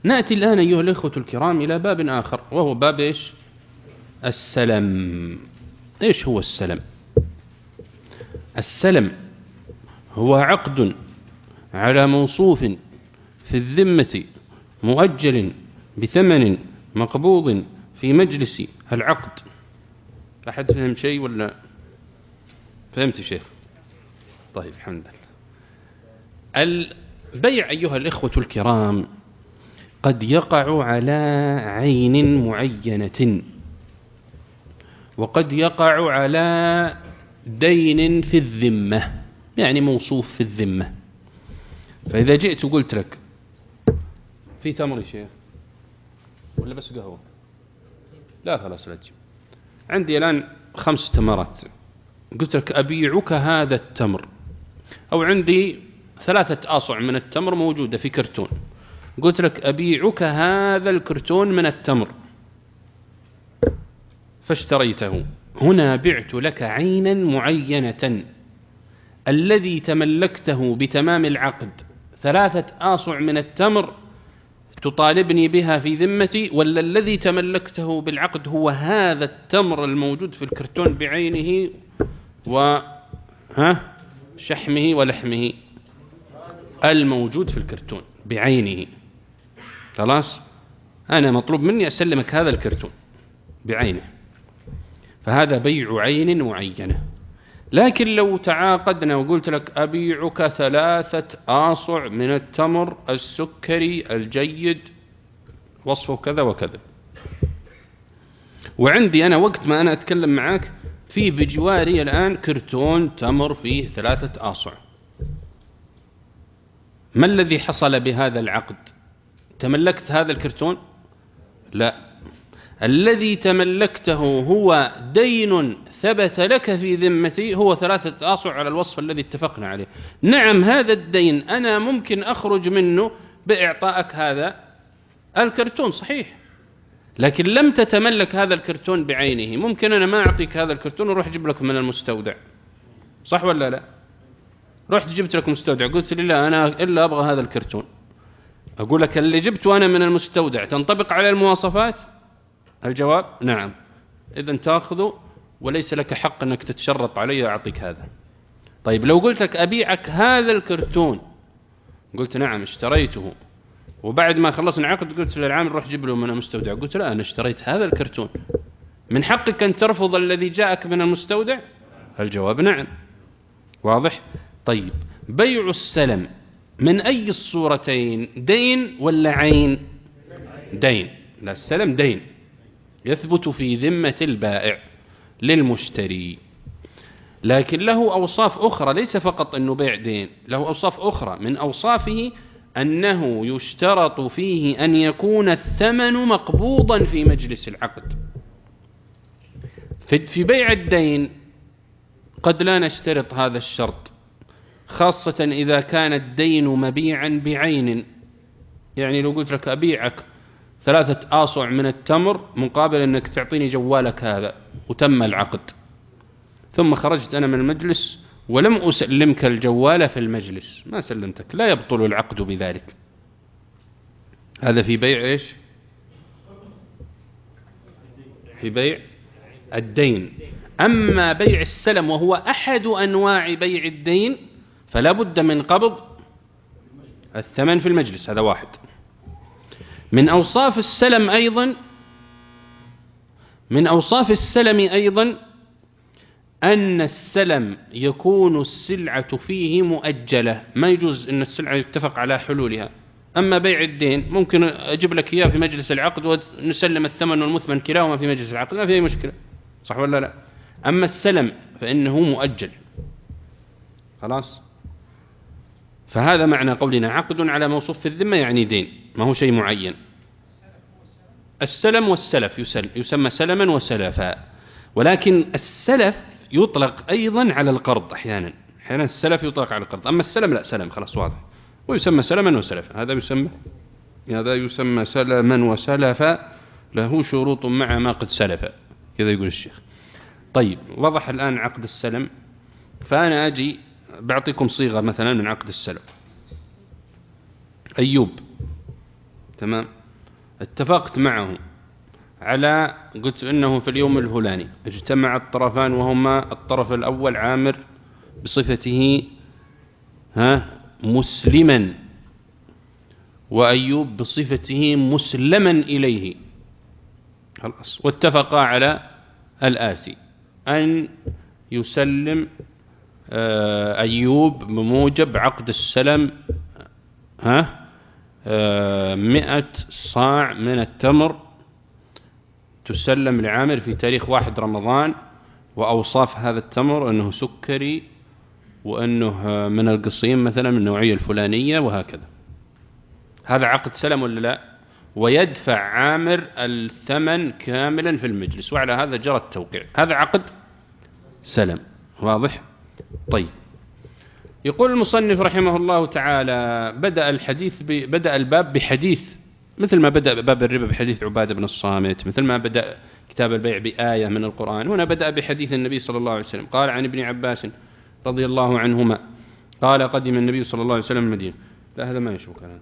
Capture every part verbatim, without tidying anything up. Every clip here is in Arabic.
نأتي الآن أيها الإخوة الكرام إلى باب آخر، وهو باب إيش؟ السلم. إيش هو السلم؟ السلم هو عقد على موصوف في الذمة مؤجل بثمن مقبوض في مجلس العقد. أحد فهم شيء ولا فهمت شيخ؟ طيب الحمد لله. البيع أيها الإخوة الكرام قد يقع على عين معينة، وقد يقع على دين في الذمة، يعني موصوف في الذمة. فإذا جئت وقلت لك في تمر يا شيخ ولا بس قهوة؟ لا خلاص لا تجيب. عندي الآن خمس تمرات، قلت لك أبيعك هذا التمر، أو عندي ثلاثة آصع من التمر موجودة في كرتون، قلت لك أبيعك هذا الكرتون من التمر، فاشتريته. هنا بعت لك عينا معينة، الذي تملكته بتمام العقد ثلاثة آصع من التمر تطالبني بها في ذمتي، ولا الذي تملكته بالعقد هو هذا التمر الموجود في الكرتون بعينه و ها شحمه ولحمه الموجود في الكرتون بعينه؟ خلاص، أنا مطلوب مني أسلمك هذا الكرتون بعينه، فهذا بيع عين معينة. لكن لو تعاقدنا وقلت لك أبيعك ثلاثة آصع من التمر السكري الجيد وصفه كذا وكذا، وعندي أنا وقت ما أنا أتكلم معك فيه بجواري الآن كرتون تمر فيه ثلاثة آصع، ما الذي حصل بهذا العقد؟ تملكت هذا الكرتون؟ لا، الذي تملكته هو دين ثبت لك في ذمتي، هو ثلاثة آصع على الوصف الذي اتفقنا عليه. نعم، هذا الدين أنا ممكن أخرج منه بإعطائك هذا الكرتون صحيح، لكن لم تتملك هذا الكرتون بعينه. ممكن أنا ما أعطيك هذا الكرتون وروح أجيب لك من المستودع، صح ولا لا؟ رحت جبت لك مستودع، قلت لي لا أنا إلا أبغى هذا الكرتون، أقول لك اللي جبته أنا من المستودع تنطبق على المواصفات؟ الجواب نعم. إذن تأخذه وليس لك حق أنك تتشرط علي أعطيك هذا. طيب لو قلت لك أبيعك هذا الكرتون، قلت نعم اشتريته، وبعد ما خلصنا عقد قلت للعامل روح جيب له من المستودع، قلت لا أنا اشتريت هذا الكرتون، من حقك أن ترفض الذي جاءك من المستودع؟ الجواب نعم. واضح؟ طيب بيع السلم من أي الصورتين؟ دين ولا عين؟ دين. لا، السلم دين يثبت في ذمة البائع للمشتري، لكن له أوصاف أخرى، ليس فقط أنه بيع دين، له أوصاف أخرى. من أوصافه أنه يشترط فيه أن يكون الثمن مقبوضا في مجلس العقد. في بيع الدين قد لا نشترط هذا الشرط، خاصة إذا كان الدين مبيعا بعين. يعني لو قلت لك أبيعك ثلاثة آصع من التمر مقابل أنك تعطيني جوالك هذا، وتم العقد، ثم خرجت أنا من المجلس ولم أسلمك الجوال في المجلس، ما سلمتك، لا يبطل العقد بذلك. هذا في بيع إيش؟ في بيع الدين. أما بيع السلم وهو أحد أنواع بيع الدين فلا بد من قبض الثمن في المجلس، هذا واحد. من أوصاف السلم أيضا من أوصاف السلم أيضا أن السلم يكون السلعة فيه مؤجلة، ما يجوز أن السلعة يتفق على حلولها. أما بيع الدين ممكن أجيب لك إياه في مجلس العقد ونسلم الثمن والمثمن كلاهما في مجلس العقد، ما في أي مشكلة، صح ولا لا؟ أما السلم فإنه مؤجل، خلاص. فهذا معنى قولنا عقد على موصوف في الذمة، يعني دين، ما هو شيء معين. السلم والسلف يسمى سلما وسلفا، ولكن السلف يطلق أيضا على القرض أحيانا، أحيانا السلف يطلق على القرض، أما السلم لا، سلم خلاص واضح، ويسمى سلما وسلفا. هذا يسمى هذا يسمى سلما وسلفا، له شروط مع ما قد سلف، كذا يقول الشيخ. طيب وضح الآن عقد السلم، فأنا أجي بعطيكم صيغة مثلا من عقد السلم. أيوب تمام، اتفقت معه على، قلت إنه في اليوم الفلاني اجتمع الطرفان، وهما الطرف الأول عامر بصفته ها مسلما، وأيوب بصفته مسلما إليه، خلاص، واتفقا على الآتي: أن يسلم أيوب بموجب عقد السلم ها مئة صاع من التمر تسلم لعامر في تاريخ واحد رمضان، وأوصاف هذا التمر أنه سكري، وأنه من القصيم مثلا من النوعية الفلانية، وهكذا. هذا عقد سلم ولا لا؟ ويدفع عامر الثمن كاملا في المجلس، وعلى هذا جرى التوقيع. هذا عقد سلم، واضح؟ طيب، يقول المصنف رحمه الله تعالى: بدأ الحديث ب... بدأ الباب بحديث، مثل ما بدأ باب الربا بحديث عبادة بن الصامت، مثل ما بدأ كتاب البيع بآية من القرآن. هنا بدأ بحديث النبي صلى الله عليه وسلم. قال عن ابن عباس رضي الله عنهما قال: قدم النبي صلى الله عليه وسلم المدينة. لا، هذا ما يشوف كلام.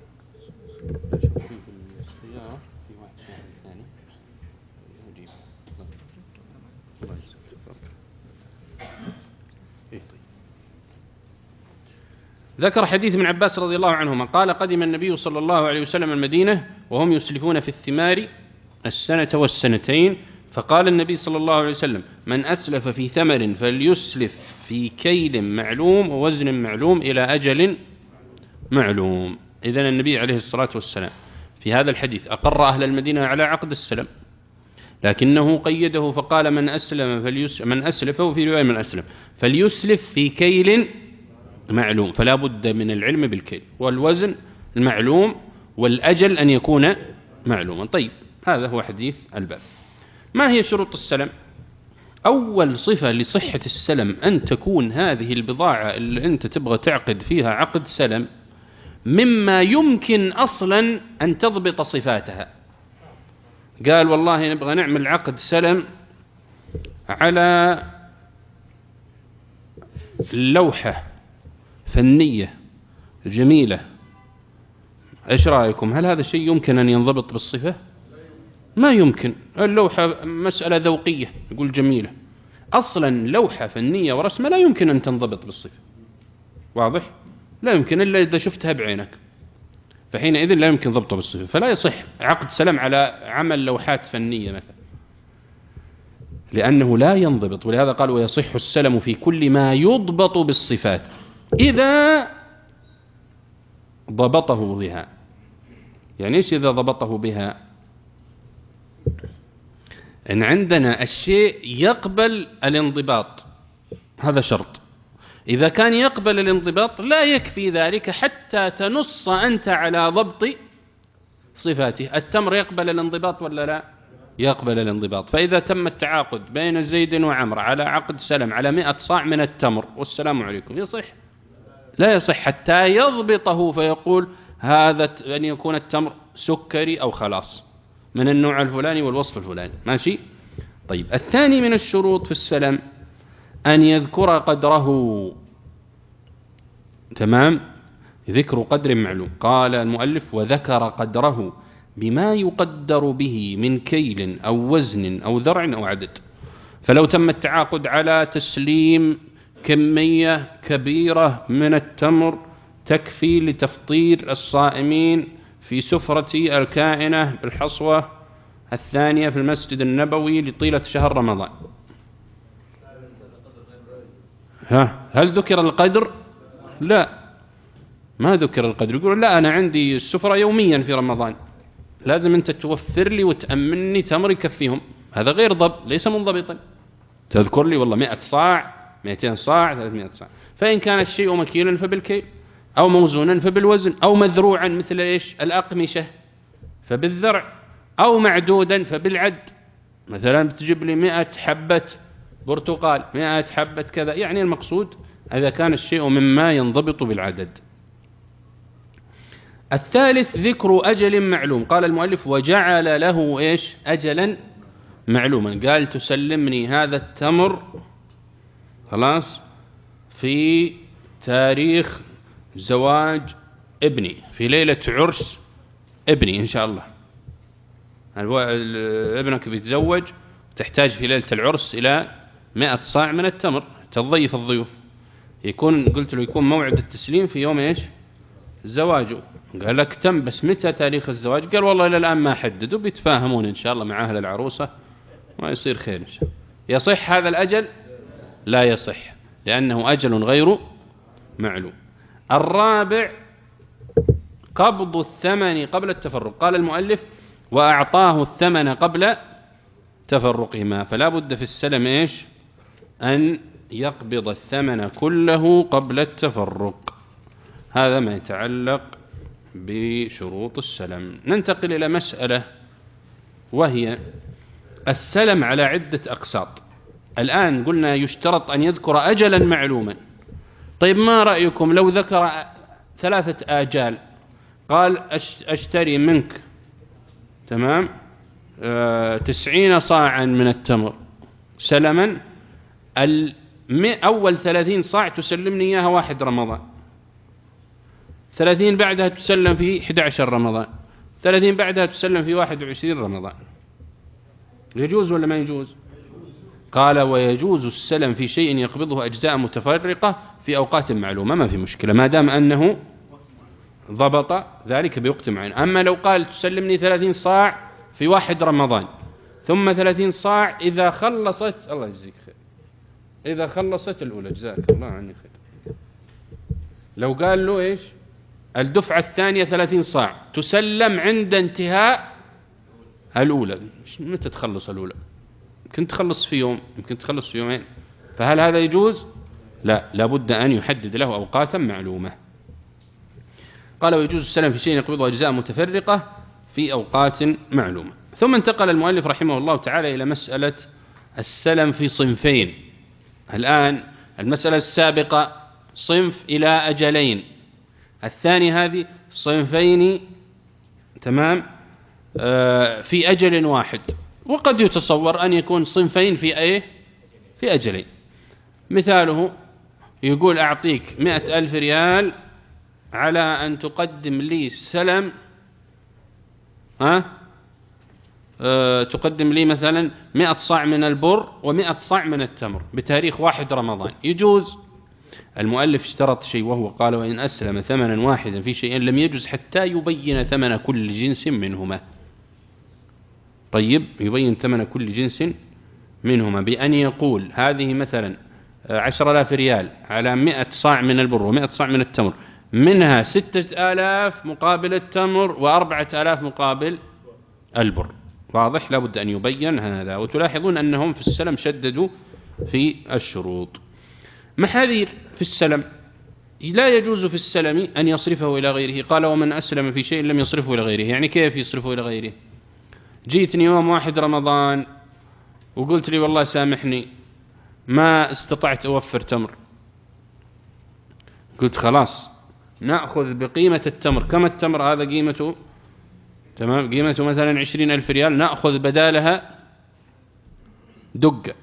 ذكر حديث ابن عباس رضي الله عنهما قال: قدم النبي صلى الله عليه وسلم المدينة وهم يسلفون في الثمار السنة والسنتين، فقال النبي صلى الله عليه وسلم: من أسلف في ثمر فليسلف في كيل معلوم ووزن معلوم إلى أجل معلوم. إذن النبي عليه الصلاة والسلام في هذا الحديث أقر أهل المدينة على عقد السلم، لكنه قيده فقال: من أسلم فليسلف، من أسلف، وفي رواية من أسلم فليسلف في كيل معلوم، فلا بد من العلم بالكيل والوزن المعلوم، والأجل أن يكون معلوما. طيب، هذا هو حديث الباب. ما هي شروط السلم؟ أول صفة لصحة السلم أن تكون هذه البضاعة اللي أنت تبغى تعقد فيها عقد سلم مما يمكن أصلا أن تضبط صفاتها. قال: والله نبغى نعمل عقد سلم على لوحة فنية جميلة، إيش رأيكم؟ هل هذا الشيء يمكن أن ينضبط بالصفة؟ ما يمكن. اللوحة مسألة ذوقية، يقول جميلة. أصلا لوحة فنية ورسمة لا يمكن أن تنضبط بالصفة، واضح؟ لا يمكن إلا إذا شفتها بعينك، فحينئذ لا يمكن ضبطه بالصفة، فلا يصح عقد سلم على عمل لوحات فنية مثلا، لأنه لا ينضبط. ولهذا قال: ويصح السلم في كل ما يضبط بالصفات إذا ضبطه بها. يعني إيش إذا ضبطه بها؟ إن عندنا الشيء يقبل الانضباط، هذا شرط. إذا كان يقبل الانضباط لا يكفي ذلك حتى تنص أنت على ضبط صفاته. التمر يقبل الانضباط ولا لا؟ يقبل الانضباط. فإذا تم التعاقد بين زيد وعمر على عقد سلم على مئة صاع من التمر والسلام عليكم، يصح؟ لا يصح حتى يضبطه فيقول هذا أن يكون التمر سكري أو خلاص من النوع الفلاني والوصف الفلاني. ماشي؟ طيب، الثاني من الشروط في السلم أن يذكر قدره. تمام؟ ذكر قدر معلوم. قال المؤلف: وذكر قدره بما يقدر به من كيل أو وزن أو ذرع أو عدد. فلو تم التعاقد على تسليم كمية كبيرة من التمر تكفي لتفطير الصائمين في سفرة الكائنة بالحصوة الثانية في المسجد النبوي لطيلة شهر رمضان، ها هل ذكر القدر؟ لا، ما ذكر القدر. يقول: لا، أنا عندي السفرة يوميا في رمضان، لازم أنت توفر لي وتأمني تمر يكفيهم. هذا غير ضبط، ليس منضبطا. تذكر لي والله مئة صاع، مئتين صاع، ثلاثمائة صاع. فإن كان الشيء مكيلا فبالكيل، أو موزونا فبالوزن، أو مذروعا مثل إيش الأقمشة فبالذرع، أو معدودا فبالعد. مثلا بتجيب لي مئة حبة برتقال، مئة حبة كذا، يعني المقصود إذا كان الشيء مما ينضبط بالعدد. الثالث ذكر أجل معلوم. قال المؤلف: وجعل له إيش أجلا معلوما. قال: تسلمني هذا التمر خلاص في تاريخ زواج ابني، في ليلة عرس ابني إن شاء الله، ابنك بيتزوج، تحتاج في ليلة العرس إلى مئة صاع من التمر تضيف الضيوف، يكون قلت له يكون موعد التسليم في يوم إيش زواجه، قال لك تم، بس متى تاريخ الزواج؟ قال والله إلى الآن ما حددوا، بيتفاهمون إن شاء الله مع أهل العروسة ما يصير خير إن شاء الله. يصح هذا الأجل؟ لا يصح، لأنه أجل غير معلوم. الرابع قبض الثمن قبل التفرق. قال المؤلف وأعطاه الثمن قبل تفرقهما، فلا بد في السلم إيش أن يقبض الثمن كله قبل التفرق. هذا ما يتعلق بشروط السلم. ننتقل إلى مسألة وهي السلم على عدة أقساط. الآن قلنا يشترط أن يذكر أجلا معلوما. طيب ما رأيكم لو ذكر ثلاثة آجال، قال أشتري منك تمام آه تسعين صاعا من التمر سلما، أول ثلاثين صاع تسلمني إياها واحد رمضان، ثلاثين بعدها تسلم في أحد عشر رمضان، ثلاثين بعدها تسلم في واحد وعشرين رمضان، يجوز ولا ما يجوز؟ قال ويجوز السلم في شيء يقبضه أجزاء متفرقة في أوقات معلومة، ما في مشكلة ما دام أنه ضبط ذلك بوقت معين. أما لو قال تسلمني ثلاثين صاع في واحد رمضان ثم ثلاثين صاع إذا خلصت، الله يجزيك خير، إذا خلصت الأولى جزاك الله عني خير، لو قال له إيش الدفعة الثانية ثلاثين صاع تسلم عند انتهاء الأولى، متى تخلص الأولى؟ يمكن تخلص في يوم، يمكن تخلص في يومين، فهل هذا يجوز؟ لا، لابد أن يحدد له أوقاتا معلومة. قال ويجوز السلم في شيء يقبضه أجزاء متفرقة في أوقات معلومة. ثم انتقل المؤلف رحمه الله تعالى إلى مسألة السلم في صنفين. الآن المسألة السابقة صنف إلى أجلين، الثاني هذه صنفين تمام آه في أجل واحد، وقد يتصور أن يكون صنفين في أيه في أجلين. مثاله يقول أعطيك مئة ألف ريال على أن تقدم لي سلم ها أه تقدم لي مثلا مئة صاع من البر ومئة صاع من التمر بتاريخ واحد رمضان، يجوز؟ المؤلف اشترط شيء وهو قال وإن أسلم ثمنا واحدا في شيء لم يجوز حتى يبين ثمن كل جنس منهما. طيب يبين ثمن كل جنس منهما بأن يقول هذه مثلا عشر آلاف ريال على مئة صاع من البر ومئة صاع من التمر، منها ستة آلاف مقابل التمر وأربعة آلاف مقابل البر. واضح؟ لابد أن يبين هذا. وتلاحظون أنهم في السلم شددوا في الشروط. محاذير في السلم: لا يجوز في السلم أن يصرفه إلى غيره. قال ومن أسلم في شيء لم يصرفه إلى غيره. يعني كيف يصرفه إلى غيره؟ جيتني يوم واحد رمضان وقلت لي والله سامحني ما استطعت أوفر تمر، قلت خلاص نأخذ بقيمة التمر. كم التمر هذا قيمته؟ تمام، قيمته مثلا عشرين ألف ريال، نأخذ بدالها دقة.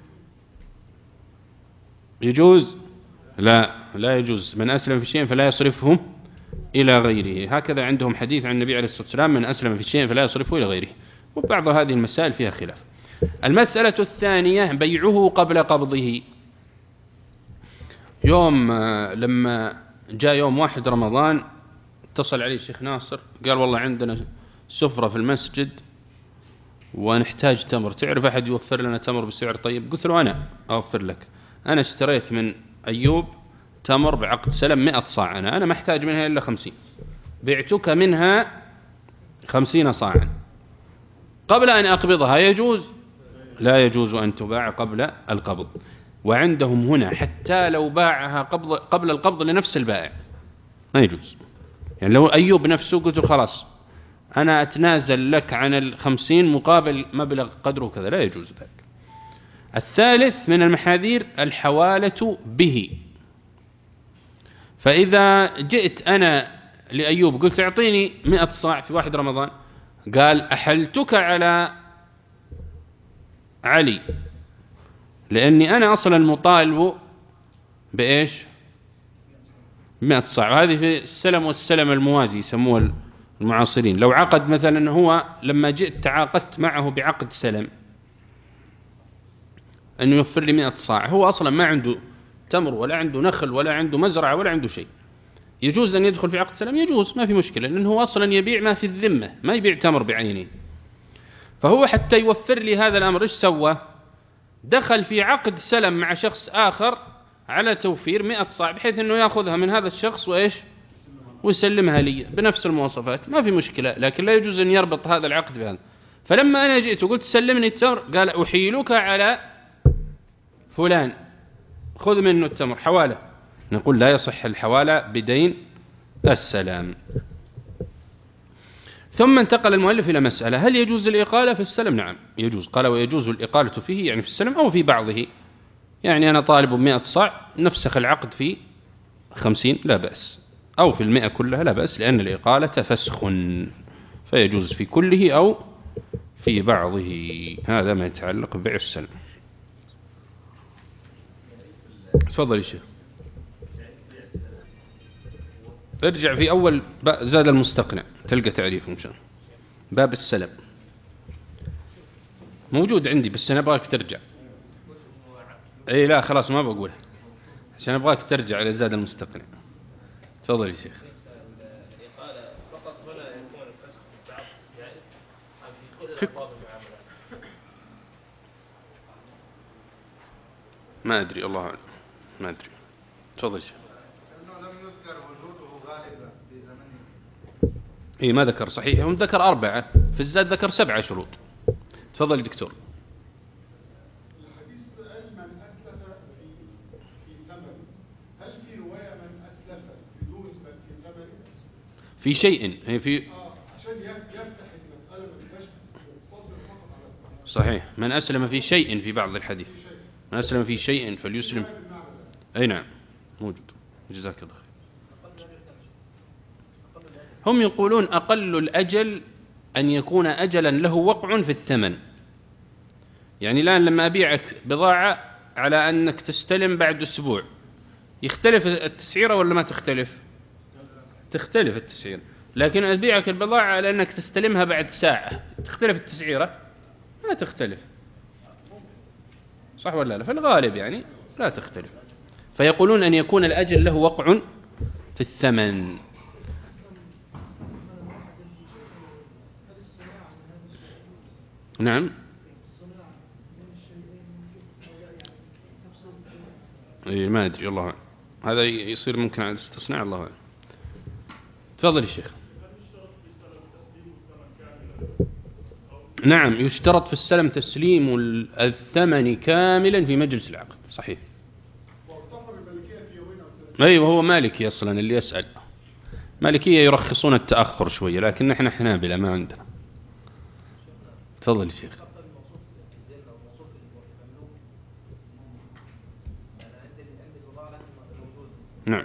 يجوز؟ لا، لا يجوز. من أسلم في شيء فلا يصرفه إلى غيره. هكذا عندهم حديث عن النبي عليه الصلاة والسلام: من أسلم في شيء فلا يصرفه إلى غيره. وبعض هذه المسائل فيها خلاف. المسألة الثانية بيعه قبل قبضه. يوم لما جاء يوم واحد رمضان اتصل علي الشيخ ناصر قال والله عندنا سفرة في المسجد ونحتاج تمر، تعرف أحد يوفر لنا تمر بسعر طيب؟ قلت له أنا أوفر لك. أنا اشتريت من أيوب تمر بعقد سلم مئة صاع، أنا أنا محتاج منها إلا خمسين، بعتك منها خمسين صاعا قبل أن أقبضها. يجوز؟ لا يجوز أن تباع قبل القبض. وعندهم هنا حتى لو باعها قبل قبل القبض لنفس البائع ما يجوز. يعني لو أيوب نفسه قلت له خلاص أنا أتنازل لك عن الخمسين مقابل مبلغ قدره كذا، لا يجوز ذلك. الثالث من المحاذير الحوالة به. فإذا جئت أنا لأيوب قلت اعطيني مئة صاع في واحد رمضان، قال أحلتك على علي لأني أنا أصلا مطالب بإيش؟ مئة صاع. وهذه في السلم والسلم الموازي يسموها المعاصرين، لو عقد مثلا هو لما جئت تعاقدت معه بعقد سلم أنه يوفر لي مئة صاع، هو أصلا ما عنده تمر ولا عنده نخل ولا عنده مزرعة ولا عنده شيء، يجوز أن يدخل في عقد سلم؟ يجوز، ما في مشكلة، لأنه هو أصلا يبيع ما في الذمة، ما يبيع تمر بعينه. فهو حتى يوفر لي هذا الأمر إيش سوى؟ دخل في عقد سلم مع شخص آخر على توفير مئة صاع، بحيث أنه يأخذها من هذا الشخص وإيش ويسلمها لي بنفس المواصفات، ما في مشكلة، لكن لا يجوز أن يربط هذا العقد بهذا. فلما أنا جئت وقلت سلمني التمر، قال أحيلك على فلان خذ منه التمر حوالة. نقول لا يصح الحوالة بدين السلام. ثم انتقل المؤلف إلى مسألة: هل يجوز الإقالة في السلم؟ نعم يجوز. قال: ويجوز الإقالة فيه، يعني في السلم أو في بعضه، يعني أنا طالب بمئة صاع نفسخ العقد في خمسين لا بأس، أو في المئة كلها لا بأس، لأن الإقالة فسخ، فيجوز في كله أو في بعضه. هذا ما يتعلق ببيع السلم. تفضل يا شيخ. ارجع في أول زاد المستقنع تلقى تعريف إن شاء الله. باب السلم موجود عندي، بس أنا أبغاك ترجع. أي لا خلاص ما بقولها، عشان أبغاك ترجع إلى زاد المستقنع. تفضل يا شيخ. في ما أدري، الله أعلم، ما أدري. تفضل يا شيخ. إيه ما ذكر، صحيح هم ذكر أربعة، في الزاد ذكر سبعة شروط. تفضل يا دكتور. الحديث قال من أسلف في في ثمن، هل في رواية من أسلف بدون في ثمن؟ في شيء هي في آه عشان يفتح المسألة ما تبقاش مقتصر فقط على. صحيح، من أسلم في شيء في بعض الحديث، من أسلم في شيء فليسلم. أي نعم موجود. جزاك الله خير. هم يقولون أقل الأجل أن يكون أجلا له وقع في الثمن. يعني الآن لما أبيعك بضاعة على أنك تستلم بعد أسبوع، يختلف التسعيرة ولا ما تختلف؟ تختلف التسعيرة. لكن أبيعك البضاعة على أنك تستلمها بعد ساعة، تختلف التسعيرة؟ ما تختلف، صح ولا لا؟ فالغالب يعني لا تختلف. فيقولون أن يكون الأجل له وقع في الثمن. نعم إيه ما أدري، الله أعلم. هذا يصير ممكن على الاستثناء، الله أعلم. تفضل يا شيخ. نعم يشترط في السلم تسليم الثمن كاملا في مجلس العقد، صحيح. أيوة هو مالكي أصلا اللي يسأل، مالكية يرخصون التأخر شوية، لكن نحن حنابلة ما عندنا. تفضل يا شيخ. نعم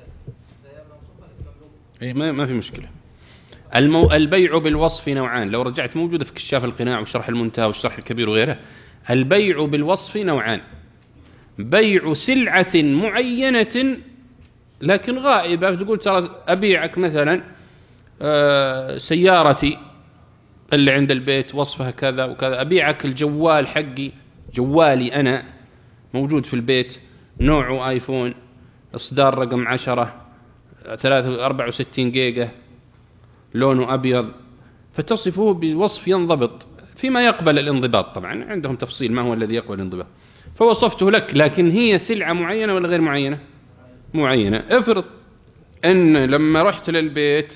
إيه ما ما في مشكلة. المو... البيع بالوصف نوعان، لو رجعت موجودة في كشاف القناع وشرح المنتهى والشرح الكبير وغيره. البيع بالوصف نوعان: بيع سلعة معينة لكن غائبة، تقول ترى أبيعك مثلا سيارتي اللي عند البيت وصفها كذا وكذا، أبيعك الجوال حقي، جوالي أنا موجود في البيت، نوعه آيفون، إصدار رقم عشرة، ثلاثة أربعة وستين جيجا، لونه أبيض، فتصفه بوصف ينضبط فيما يقبل الانضباط. طبعا عندهم تفصيل ما هو الذي يقبل الانضباط، فوصفته لك، لكن هي سلعة معينة ولا غير معينة؟ معينة. افرض أن لما رحت للبيت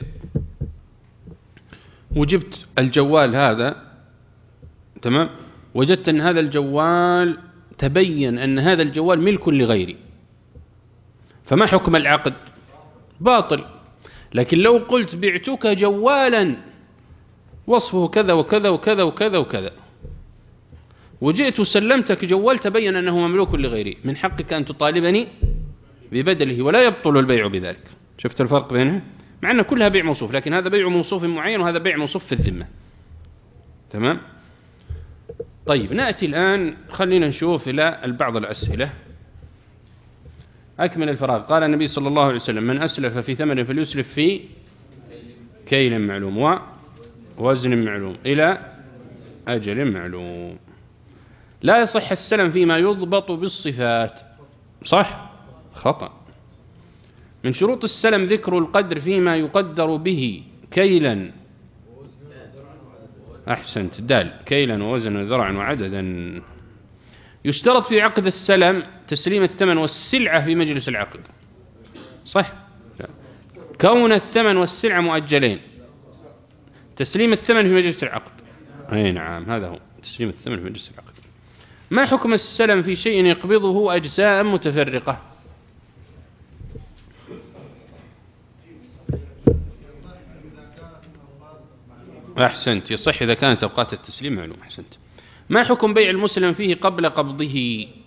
وجبت الجوال هذا، تمام، وجدت أن هذا الجوال تبين أن هذا الجوال ملك لغيري، فما حكم العقد؟ باطل. لكن لو قلت بعتك جوالا وصفه كذا وكذا وكذا وكذا وكذا، وجئت وسلمتك جوال تبين أنه مملوك لغيري، من حقك أن تطالبني ببدله ولا يبطل البيع بذلك. شفت الفرق بينها؟ مع أن كلها بيع موصوف، لكن هذا بيع موصوف معين وهذا بيع موصوف في الذمة. تمام؟ طيب نأتي الآن، خلينا نشوف إلى بعض الأسئلة. أكمل الفراغ. قال النبي صلى الله عليه وسلم: من أسلف في ثمن فليسلف في كيل معلوم ووزن معلوم إلى أجل معلوم. لا يصح السلم فيما يضبط بالصفات. صح؟ خطأ. من شروط السلم ذكر القدر فيما يقدر به كيلا. أحسنت. دال. كيلا ووزنا وذرعا وعددا. يشترط في عقد السلم تسليم الثمن والسلعة في مجلس العقد. صح؟ كون الثمن والسلعة مؤجلين. تسليم الثمن في مجلس العقد. أي نعم، هذا هو تسليم الثمن في مجلس العقد. ما حكم السلم في شيء يقبضه أجزاء متفرقة؟ أحسنت. يصح إذا كانت أوقات التسليم معلوم. أحسنت. ما حكم بيع المسلم فيه قبل قبضه؟